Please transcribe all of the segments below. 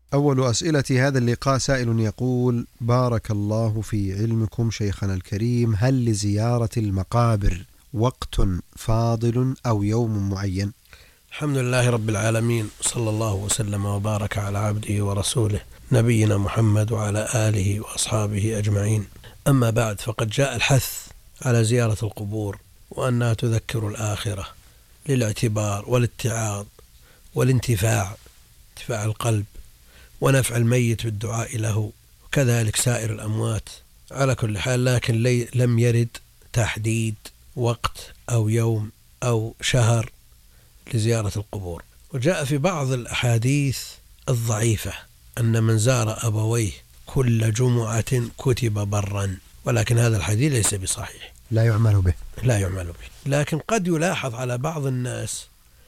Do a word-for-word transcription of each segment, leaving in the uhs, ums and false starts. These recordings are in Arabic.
أول أسئلة هذا اللقاء سائل يقول: بارك الله في علمكم شيخنا الكريم، هل لزيارة المقابر وقت فاضل أو يوم معين؟ الحمد لله رب العالمين، صلى الله وسلم وبارك على عبده ورسوله نبينا محمد وعلى آله وأصحابه أجمعين. أما بعد، فقد جاء الحث على زيارة القبور وأنها تذكر الآخرة للاعتبار والاتعاظ والانتفاع، انتفاع القلب ونفع الميت بالدعاء له، وكذلك سائر الأموات. على كل حال، لكن لم يرد تحديد وقت أو يوم أو شهر لزيارة القبور. وجاء في بعض الأحاديث الضعيفة أن من زار أبويه كل جمعة كتب برا، ولكن هذا الحديث ليس بصحيح، لا يعمل به لا يعمل به. لكن قد يلاحظ على بعض الناس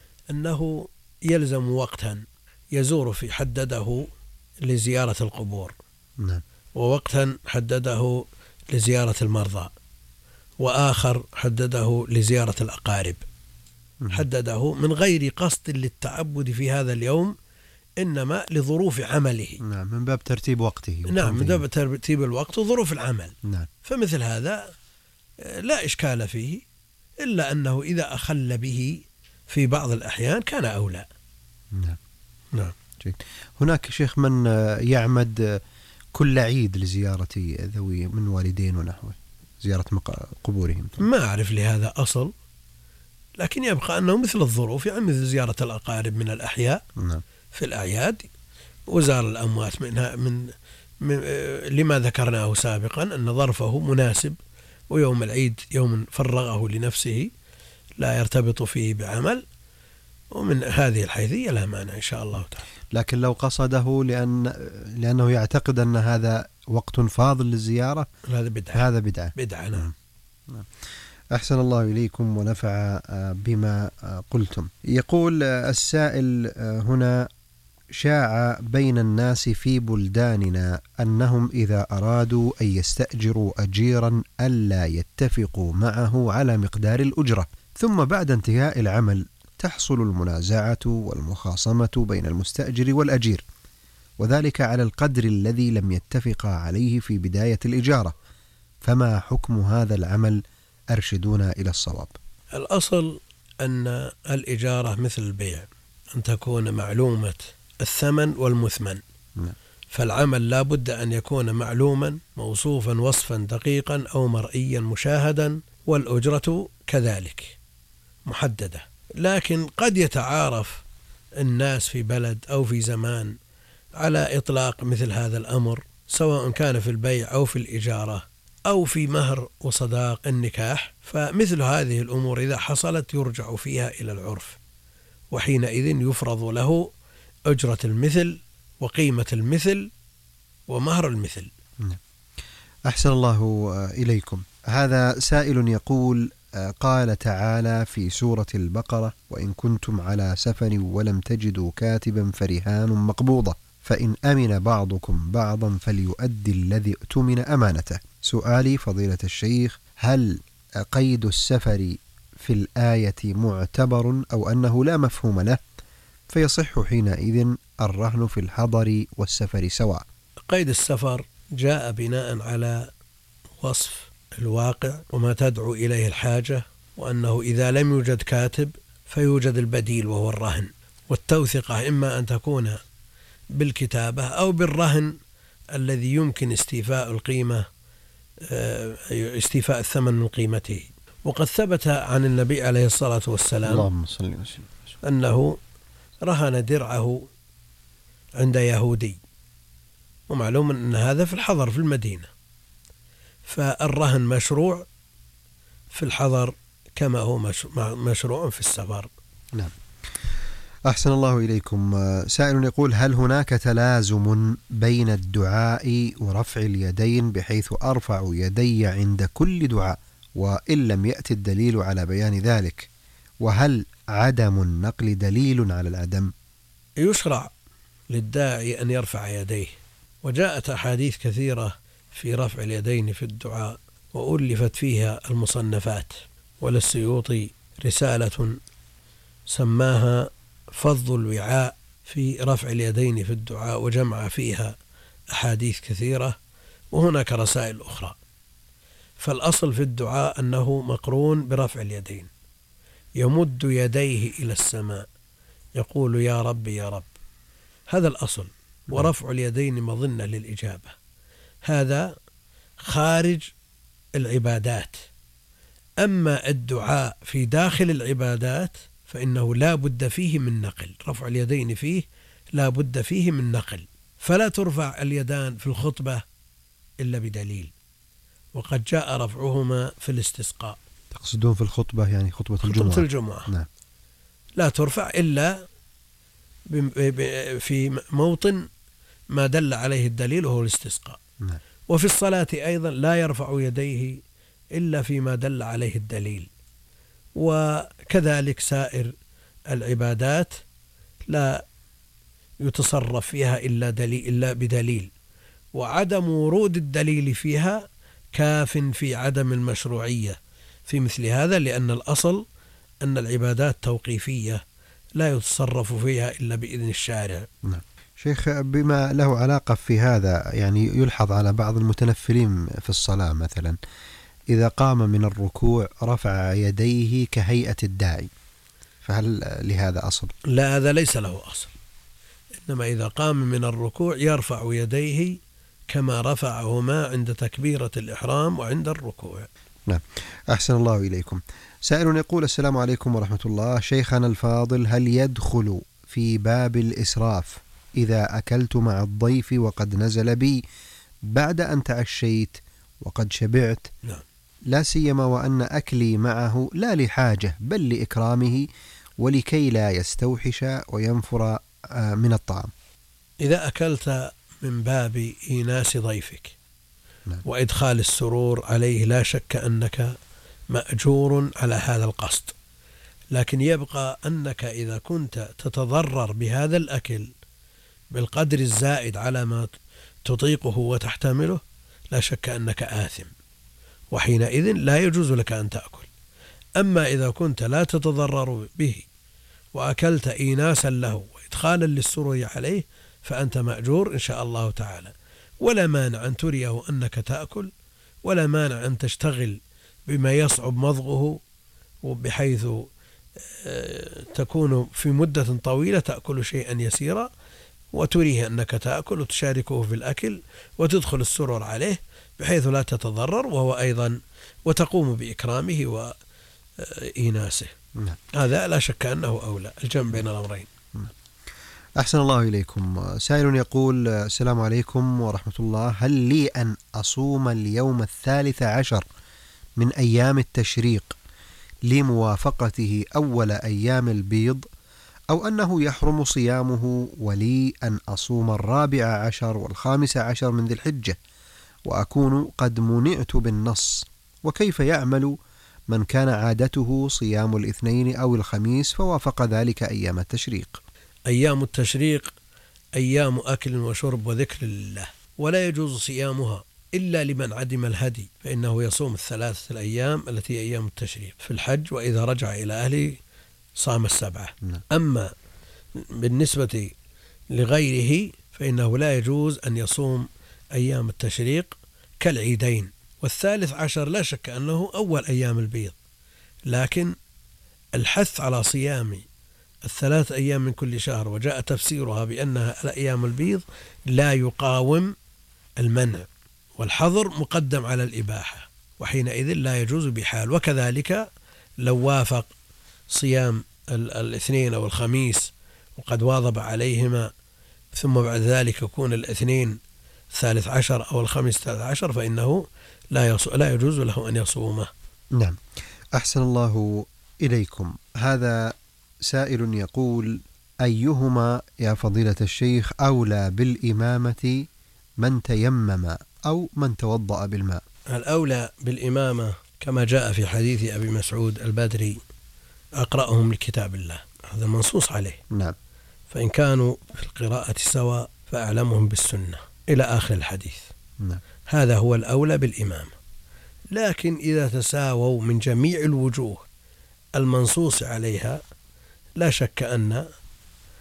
أنه يلزم وقتا يزور في حدده لزيارة القبور، نعم. ووقتا حدده لزيارة المرضى، وآخر حدده لزيارة الأقارب، حدده من غير قصد للتعبد في هذا اليوم، إنما لظروف عمله. نعم، من باب ترتيب وقته. نعم، من باب ترتيب الوقت وظروف العمل. نعم. فمثل هذا لا إشكال فيه، إلا أنه إذا أخل به في بعض الأحيان كان أولى. نعم. نعم. جيد. هناك شيخ من يعمد كل عيد لزيارة ذوي من والدين ونحوه، زيارة قبورهم. ما أعرف لهذا أصل، لكن يبقى أنه مثل الظروف، يعني مثل زيارة الأقارب من الأحياء. نعم. في الأعياد، وزار الأموات منها من, من لما ذكرناه سابقا أن ظرفه مناسب، ويوم العيد يوم فرغه لنفسه لا يرتبط فيه بعمل، ومن هذه الحيثية لا مانع إن شاء الله تعالى. لكن لو قصده لأن لأنه يعتقد أن هذا وقت فاضل للزيارة، هذا بدعة. هذا بدعة. بدعة. نعم. نعم. أحسن الله إليكم ونفع بما قلتم. يقول السائل هنا: شاع بين الناس في بلداننا أنهم إذا أرادوا أن يستأجروا أجيرا ألا يتفقوا معه على مقدار الأجرة، ثم بعد انتهاء العمل تحصل المنازعة والمخاصمة بين المستأجر والأجير، وذلك على القدر الذي لم يتفقا عليه في بداية الإجارة، فما حكم هذا العمل؟ أرشدونا إلى الصواب. الأصل أن الإجارة مثل البيع، أن تكون معلومة الثمن والمثمن. نعم. فالعمل لا بد أن يكون معلوما موصوفا وصفا دقيقا أو مرئيا مشاهدا، والأجرة كذلك محددة. لكن قد يتعارف الناس في بلد أو في زمان على إطلاق مثل هذا الأمر، سواء كان في البيع أو في الإجارة أو في مهر وصداق النكاح. فمثل هذه الأمور إذا حصلت يرجع فيها إلى العرف، وحينئذ يفرض له أجرة المثل وقيمة المثل ومهر المثل. أحسن الله إليكم. هذا سائل يقول: قال تعالى في سورة البقرة: وإن كنتم على سفر ولم تجدوا كاتبا فرهان مقبوضة، فإن أمن بعضكم بعضا فليؤدي الذي اؤتمن أمانته. سؤالي فضيلة الشيخ: هل قيد السفر في الآية معتبر أو أنه لا مفهوم له، فيصح حينئذ الرهن في الحضر والسفر سواء؟ قيد السفر جاء بناء على وصف الواقع وما تدعو إليه الحاجة، وأنه إذا لم يوجد كاتب فيوجد البديل وهو الرهن. والتوثقة إما أن تكون بالكتابة أو بالرهن الذي يمكن استيفاء القيمة، استيفاء الثمن من قيمته. وقد ثبت عن النبي عليه الصلاة والسلام اللهم صل وسلم أنه رهن درعه عند يهودي، ومعلوم أن هذا في الحضر في المدينة، فالرهن مشروع في الحضر كما هو مشروع في السفر. نعم. أحسن الله إليكم. سائل يقول: هل هناك تلازم بين الدعاء ورفع اليدين بحيث أرفع يدي عند كل دعاء وإن لم يأتي الدليل على بيان ذلك؟ وهل عدم النقل دليل على العدم؟ يشرع للداعي أن يرفع يديه، وجاءت أحاديث كثيرة في رفع اليدين في الدعاء، وألفت فيها المصنفات. وللسيوطي رسالة سماها فض الوعاء في رفع اليدين في الدعاء وجمع فيها أحاديث كثيرة، وهناك رسائل أخرى. فالأصل في الدعاء أنه مقرون برفع اليدين، يمد يديه إلى السماء يقول يا رب يا رب، هذا الأصل. ورفع اليدين مظنة للإجابة، هذا خارج العبادات. أما الدعاء في داخل العبادات فإنه لا بد فيه من نقل، رفع اليدين فيه لا بد فيه من نقل، فلا ترفع اليدان في الخطبة إلا بدليل، وقد جاء رفعهما في الاستسقاء. تقصدون في الخطبة يعني خطبة الجمعة؟ خطبة الجمعة نعم. لا ترفع إلا في موطن ما دل عليه الدليل وهو الاستسقاء. نعم. وفي الصلاة أيضا لا يرفع يديه إلا فيما دل عليه الدليل، وكذلك سائر العبادات لا يتصرف فيها إلا دليل إلا بدليل، وعدم ورود الدليل فيها كاف في عدم المشروعية في مثل هذا، لأن الأصل أن العبادات توقيفية لا يتصرف فيها إلا بإذن الشارع. نعم. شيخ، بما له علاقة في هذا، يعني يلحظ على بعض المتنفلين في الصلاة مثلا إذا قام من الركوع رفع يديه كهيئة الداعي، فهل لهذا أصل؟ لا، هذا ليس له أصل، إنما إذا قام من الركوع يرفع يديه كما رفعهما عند تكبيرة الإحرام وعند الركوع. نعم. أحسن الله إليكم. سائل يقول السلام عليكم ورحمة الله، شيخنا الفاضل، هل يدخل في باب الإسراف إذا أكلت مع الضيف وقد نزل بي بعد أن تعشيت وقد شبعت؟ نعم. لا سيما وأن أكلي معه لا لحاجة بل لإكرامه ولكي لا يستوحش وينفر من الطعام. إذا أكلت من باب إيناس ضيفك نعم. وإدخال السرور عليه لا شك أنك مأجور على هذا القصد، لكن يبقى أنك إذا كنت تتضرر بهذا الأكل بالقدر الزائد على ما تطيقه وتحتمله لا شك أنك آثم، وحينئذ لا يجوز لك أن تأكل. أما إذا كنت لا تتضرر به وأكلت إيناسا له وإدخالا للسرور عليه فأنت مأجور إن شاء الله تعالى، ولا مانع أن تريه أنك تأكل، ولا مانع أن تشتغل بما يصعب مضغه بحيث تكون في مدة طويلة تأكل شيئا يسيرا وتريه أنك تأكل وتشاركه في الأكل وتدخل السرور عليه بحيث لا تتضرر وهو أيضا وتقوم بإكرامه وإيناسه. نعم. هذا لا شك أنه أولى، الجمع بين الأمرين. نعم. أحسن الله إليكم. سائل يقول السلام عليكم ورحمة الله، هل لي أن أصوم اليوم الثالث عشر من أيام التشريق لموافقته أول أيام البيض، أو أنه يحرم صيامه ولي أن أصوم الرابع عشر والخامس عشر من ذي الحجة وأكون قد منعت بالنص؟ وكيف يعمل من كان عادته صيام الاثنين أو الخميس فوافق ذلك أيام التشريق؟ أيام التشريق أيام أكل وشرب وذكر لله، ولا يجوز صيامها إلا لمن عدم الهدي، فإنه يصوم الثلاثة الأيام التي أيام التشريق في الحج، وإذا رجع إلى أهله صام السبعة. نعم. أما بالنسبة لغيره فإنه لا يجوز أن يصوم أيام التشريق كالعيدين. والثالث عشر لا شك أنه أول أيام البيض، لكن الحث على صيام الثلاث أيام من كل شهر وجاء تفسيرها بأنها الأيام البيض لا يقاوم المنع، والحظر مقدم على الإباحة، وحينئذ لا يجوز بحال. وكذلك لو وافق صيام الاثنين أو الخميس وقد واظب عليهما ثم بعد ذلك يكون الاثنين الثالث عشر أو الخميس الثالث عشر فإنه لا لا يجوز له أن يصومه. نعم. أحسن الله إليكم. هذا سائل يقول، أيهما يا فضيلة الشيخ أولى بالإمامة، من تيمم أو من توضأ بالماء؟ الأولى بالإمامة كما جاء في حديث أبي مسعود البدري أقرأهم لكتاب الله، هذا منصوص عليه. نعم. فإن كانوا في القراءة سواء فأعلمهم بالسنة إلى آخر الحديث. نعم. هذا هو الأولى بالإمامة. لكن إذا تساووا من جميع الوجوه المنصوص عليها لا شك أن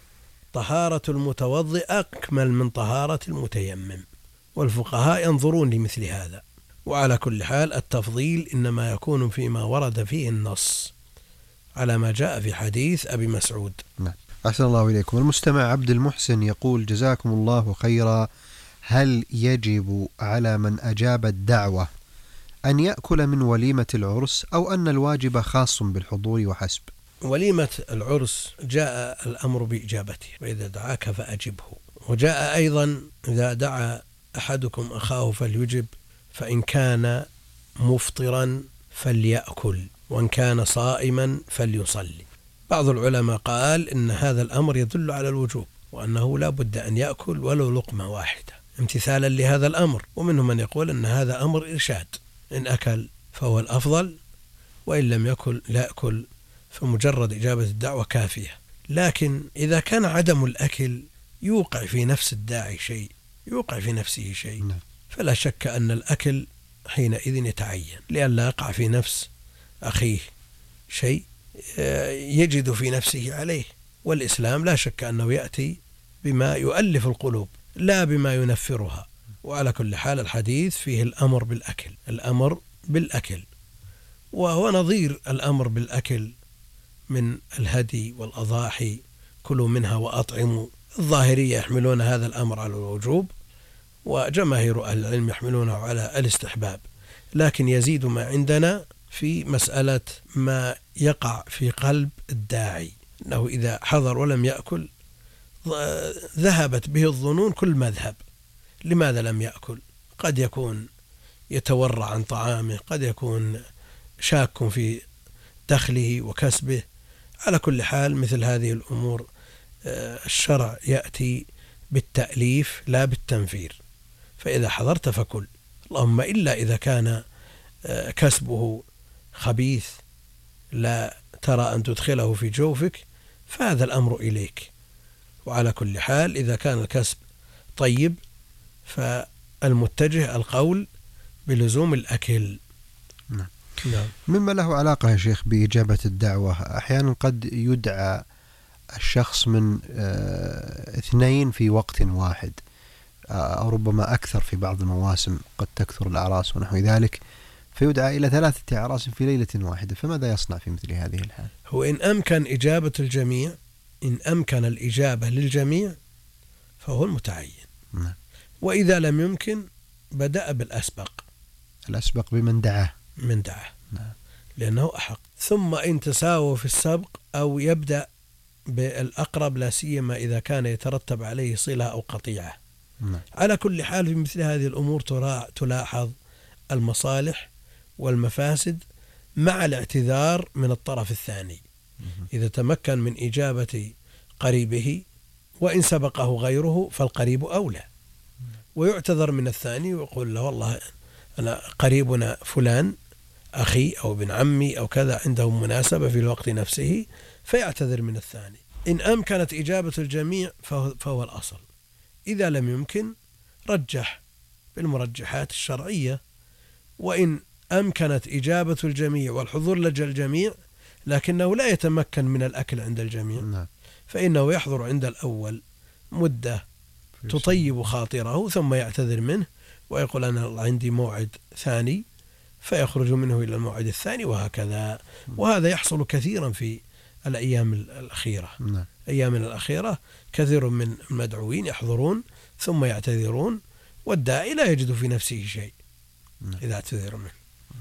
طهارة المتوضئ أكمل من طهارة المتيمم، والفقهاء ينظرون لمثل هذا. وعلى كل حال التفضيل إنما يكون فيما ورد فيه النص على ما جاء في حديث أبي مسعود. نعم. أحسن الله إليكم. المستمع عبد المحسن يقول: جزاكم الله خيرا، هل يجب على من أجاب الدعوة أن يأكل من وليمة العرس، أو أن الواجب خاص بالحضور وحسب؟ وليمة العرس جاء الأمر بإجابته، وإذا دعاك فأجبه. وجاء أيضا: إذا دعا أحدكم أخاه فليجب، فإن كان مفطرا فليأكل، وإن كان صائما فليصلي. بعض العلماء قال إن هذا الأمر يدل على الوجوب، وأنه لا بد أن يأكل ولو لقمة واحدة امتثالا لهذا الأمر. ومنهم من يقول أن هذا أمر إرشاد، إن أكل فهو الأفضل، وإن لم يأكل لا يأكل، فمجرد إجابة الدعوة كافية. لكن إذا كان عدم الأكل يوقع في نفس الداعي شيء، يوقع في نفسه شيء، فلا شك أن الأكل حينئذ يتعين، لئلا يقع في نفس أخيه شيء يجد في نفسه عليه. والإسلام لا شك أنه يأتي بما يؤلف القلوب لا بما ينفرها. وعلى كل حال الحديث فيه الأمر بالأكل، الأمر بالأكل، وهو نظير الأمر بالأكل من الهدي والأضاحي: كلوا منها وأطعموا. الظاهرية يحملون هذا الأمر على الوجوب، وجماهير أهل العلم يحملونه على الاستحباب. لكن يزيد ما عندنا في مسألة ما يقع في قلب الداعي، أنه إذا حضر ولم يأكل ذهبت به الظنون كل مذهب. لماذا لم يأكل؟ قد يكون يتورع عن طعامه، قد يكون شاك في دخله وكسبه. على كل حال مثل هذه الأمور الشرع يأتي بالتأليف لا بالتنفير، فإذا حضرت فكل، اللهم إلا إذا كان كسبه خبيث لا ترى أن تدخله في جوفك، فهذا الأمر إليك. وعلى كل حال إذا كان الكسب طيب فالمتجه القول بلزوم الأكل. نعم. نعم. مما له علاقة يا شيخ بإجابة الدعوة، أحيانا قد يدعى الشخص من اثنين في وقت واحد، أو ربما أكثر في بعض المواسم، قد تكثر الأعراس ونحو ذلك، فيدعى إلى ثلاثة أعراس في ليلة واحدة، فماذا يصنع في مثل هذه الحال؟ هو إن أمكن إجابة الجميع، إن أمكن الإجابة للجميع فهو المتعين. نعم. وإذا لم يمكن بدأ بالأسبق، الأسبق بمن دعاه، من دعاه. نعم. لأنه أحق. ثم إن تساووا في السبق أو يبدأ بالأقرب، لا سيما إذا كان يترتب عليه صلة أو قطيعة. نعم. على كل حال في مثل هذه الأمور تلاحظ المصالح والمفاسد مع الاعتذار من الطرف الثاني. إذا تمكن من إجابة قريبه وإن سبقه غيره فالقريب أولى، ويعتذر من الثاني ويقول له: والله أنا قريبنا فلان أخي أو ابن عمي أو كذا عنده مناسبة في الوقت نفسه، فيعتذر من الثاني. إن أمكنت إجابة الجميع فهو, فهو الأصل. إذا لم يمكن رجح بالمرجحات الشرعية. وإن أمكنت إجابة الجميع والحضور لدى الجميع لكنه لا يتمكن من الأكل عند الجميع، فإنه يحضر عند الأول مدة تطيب خاطره ثم يعتذر منه ويقول: أنا عندي موعد ثاني، فيخرج منه إلى الموعد الثاني، وهكذا. وهذا يحصل كثيرا في الأيام الأخيرة. نعم. أيامنا الأخيرة كثير من المدعوين يحضرون ثم يعتذرون، والداعي لا يجد في نفسه شيء إذا اعتذر منه.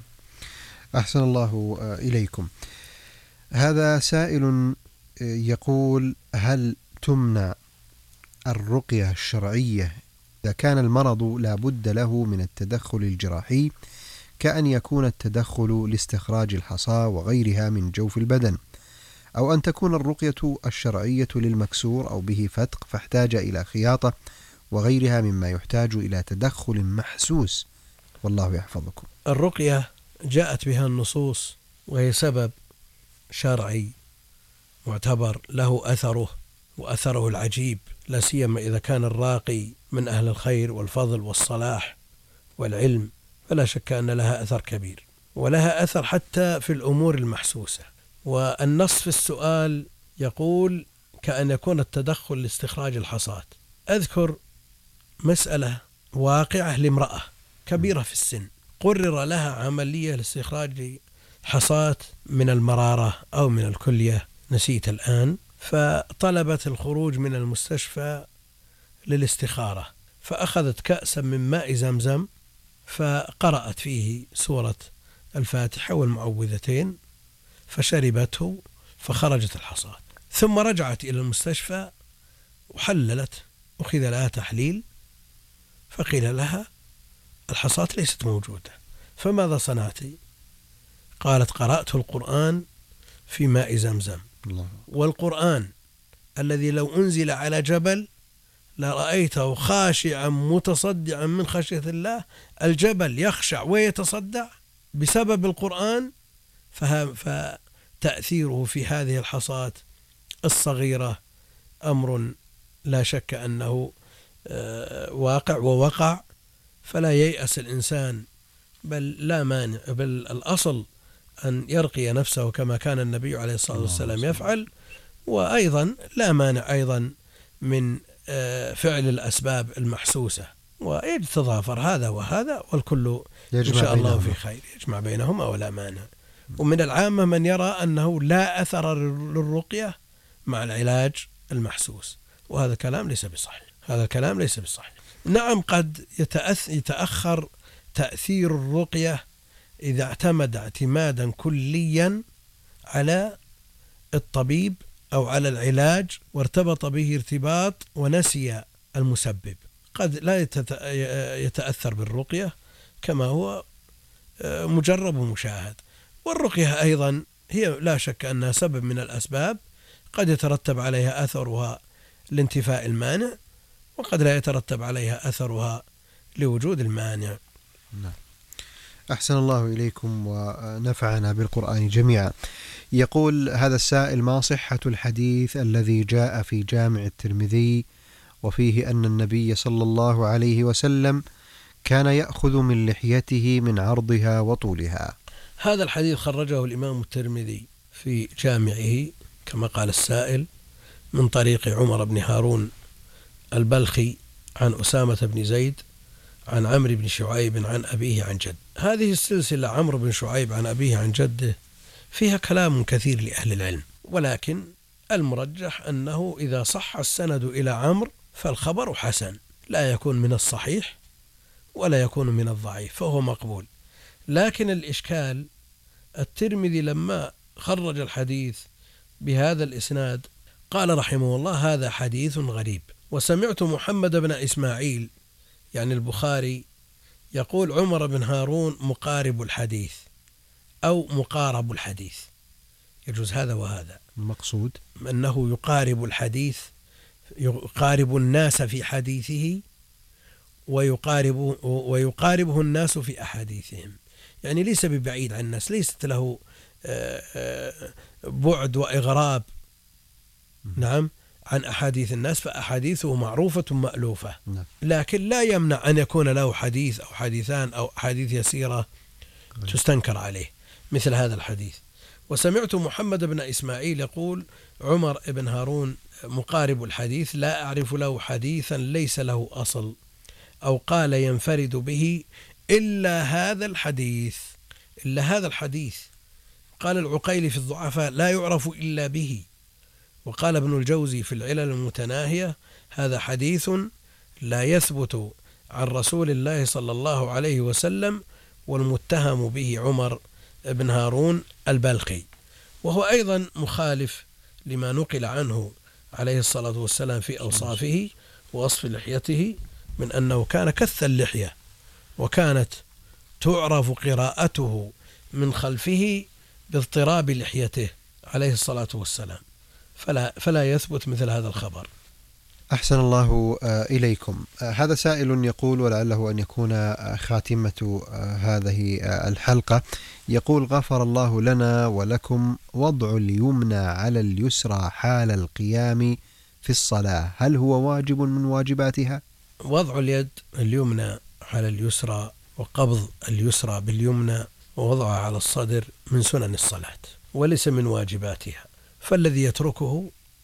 أحسن الله إليكم. هذا سائل يقول: هل تمنع الرقية الشرعية إذا كان المرض لا بد له من التدخل الجراحي، كأن يكون التدخل لاستخراج الحصى وغيرها من جوف البدن، أو أن تكون الرقية الشرعية للمكسور أو به فتق فاحتاج إلى خياطة وغيرها مما يحتاج إلى تدخل محسوس، والله يحفظكم؟ الرقية جاءت بها النصوص وهي سبب شرعي معتبر له أثره وأثره العجيب، لا سيما إذا كان الراقي من أهل الخير والفضل والصلاح والعلم، فلا شك أن لها أثر كبير، ولها أثر حتى في الأمور المحسوسة. والنص في السؤال يقول: كأن يكون التدخل لاستخراج الحصاة. أذكر مسألة واقعة لامرأة كبيرة في السن، قرر لها عملية لاستخراج حصاة من المرارة أو من الكلية، نسيت الآن، فطلبت الخروج من المستشفى للاستخارة، فأخذت كأسا من ماء زمزم فقرأت فيه سورة الفاتحة والمعوذتين فشربته فخرجت الحصاة، ثم رجعت إلى المستشفى وحللت، أخذ لها تحليل فقيل لها الحصاة ليست موجودة. فماذا صنعت؟ قالت قرأت القرآن في ماء زمزم. الله. والقرآن الذي لو أنزل على جبل لرأيته خاشعا متصدعا من خشية الله، الجبل يخشع ويتصدع بسبب القرآن، فتأثيره في هذه الحصاة الصغيرة أمر لا شك أنه واقع ووقع، فلا ييأس الإنسان، بل لا مانع، بل الأصل أن يرقي نفسه كما كان النبي عليه الصلاة والسلام يفعل، وأيضا لا مانع أيضا من فعل الأسباب المحسوسة، ويتضافر هذا وهذا والكل إن شاء الله في خير، يجمع بينهما ولا مانع. ومن العامة من يرى أنه لا أثر للرقية مع العلاج المحسوس، وهذا كلام ليس بصحيح، هذا كلام ليس بصحيح. نعم قد يتأخر تأثير الرقية إذا اعتمد اعتمادا كليا على الطبيب أو على العلاج وارتبط به ارتباط ونسي المسبب، قد لا يتأثر بالرقية كما هو مجرب ومشاهد. والرقية أيضا هي لا شك أنها سبب من الأسباب، قد يترتب عليها أثرها لانتفاء المانع، وقد لا يترتب عليها أثرها لوجود المانع. نعم. أحسن الله إليكم ونفعنا بالقرآن جميعا. يقول هذا السائل: ما صحة الحديث الذي جاء في جامع الترمذي وفيه أن النبي صلى الله عليه وسلم كان يأخذ من لحيته من عرضها وطولها؟ هذا الحديث خرجه الإمام الترمذي في جامعه كما قال السائل من طريق عمر بن هارون البلخي عن أسامة بن زيد عن عمرو بن شعيب عن أبيه عن جد. هذه السلسلة عمرو بن شعيب عن أبيه عن جده فيها كلام كثير لأهل العلم، ولكن المرجح أنه إذا صح السند إلى عمرو فالخبر حسن، لا يكون من الصحيح ولا يكون من الضعيف، فهو مقبول. لكن الإشكال الترمذي لما خرج الحديث بهذا الإسناد قال رحمه الله: هذا حديث غريب. وسمعت محمد بن إسماعيل يعني البخاري يقول عمر بن هارون مقارب الحديث أو مقارب الحديث، يجوز هذا وهذا. المقصود أنه يقارب الحديث، يقارب الناس في حديثه ويقارب ويقاربه الناس في أحاديثهم، يعني ليس ببعيد عن الناس، ليست له بعد وإغراب نعم عن أحاديث الناس، فأحاديثه معروفة مألوفة، لكن لا يمنع أن يكون له حديث أو حديثان أو حديث يسيرة تستنكر عليه مثل هذا الحديث. وسمعت محمد بن إسماعيل يقول عمر بن هارون مقارب الحديث، لا أعرف له حديثا ليس له أصل أو قال ينفرد به إلا هذا الحديث، إلا هذا الحديث. قال العقيلي في الضعفاء لا يعرف إلا به. وقال ابن الجوزي في العلل المتناهية هذا حديث لا يثبت عن رسول الله صلى الله عليه وسلم، والمتهم به عمر بن هارون البلخي، وهو أيضا مخالف لما نقل عنه عليه الصلاة والسلام في أوصافه ووصف لحيته من أنه كان كث اللحية وكانت تعرف قراءته من خلفه باضطراب لحيته عليه الصلاة والسلام، فلا, فلا يثبت مثل هذا الخبر. أحسن الله إليكم. هذا سائل يقول ولعله أن يكون خاتمة هذه الحلقة، يقول: غفر الله لنا ولكم، وضع اليمنى على اليسرى حال القيام في الصلاة هل هو واجب من واجباتها؟ وضع اليد اليمنى على اليسرى وقبض اليسرى باليمنى ووضعها على الصدر من سنن الصلاة وليس من واجباتها، فالذي يتركه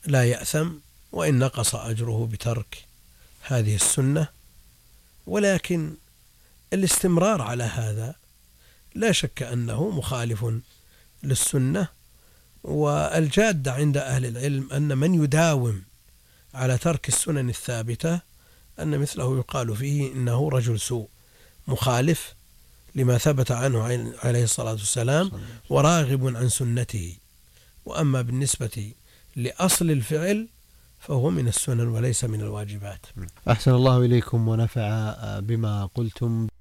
لا يأثم وإن نقص أجره بترك هذه السنة، ولكن الاستمرار على هذا لا شك أنه مخالف للسنة. والجادة عند أهل العلم أن من يداوم على ترك السنن الثابتة أن مثله يقال فيه إنه رجل سوء مخالف لما ثبت عنه عليه الصلاة والسلام وراغب عن سنته. وأما بالنسبة لأصل الفعل فهو من السنن وليس من الواجبات. أحسن الله إليكم ونفع بما قلتم.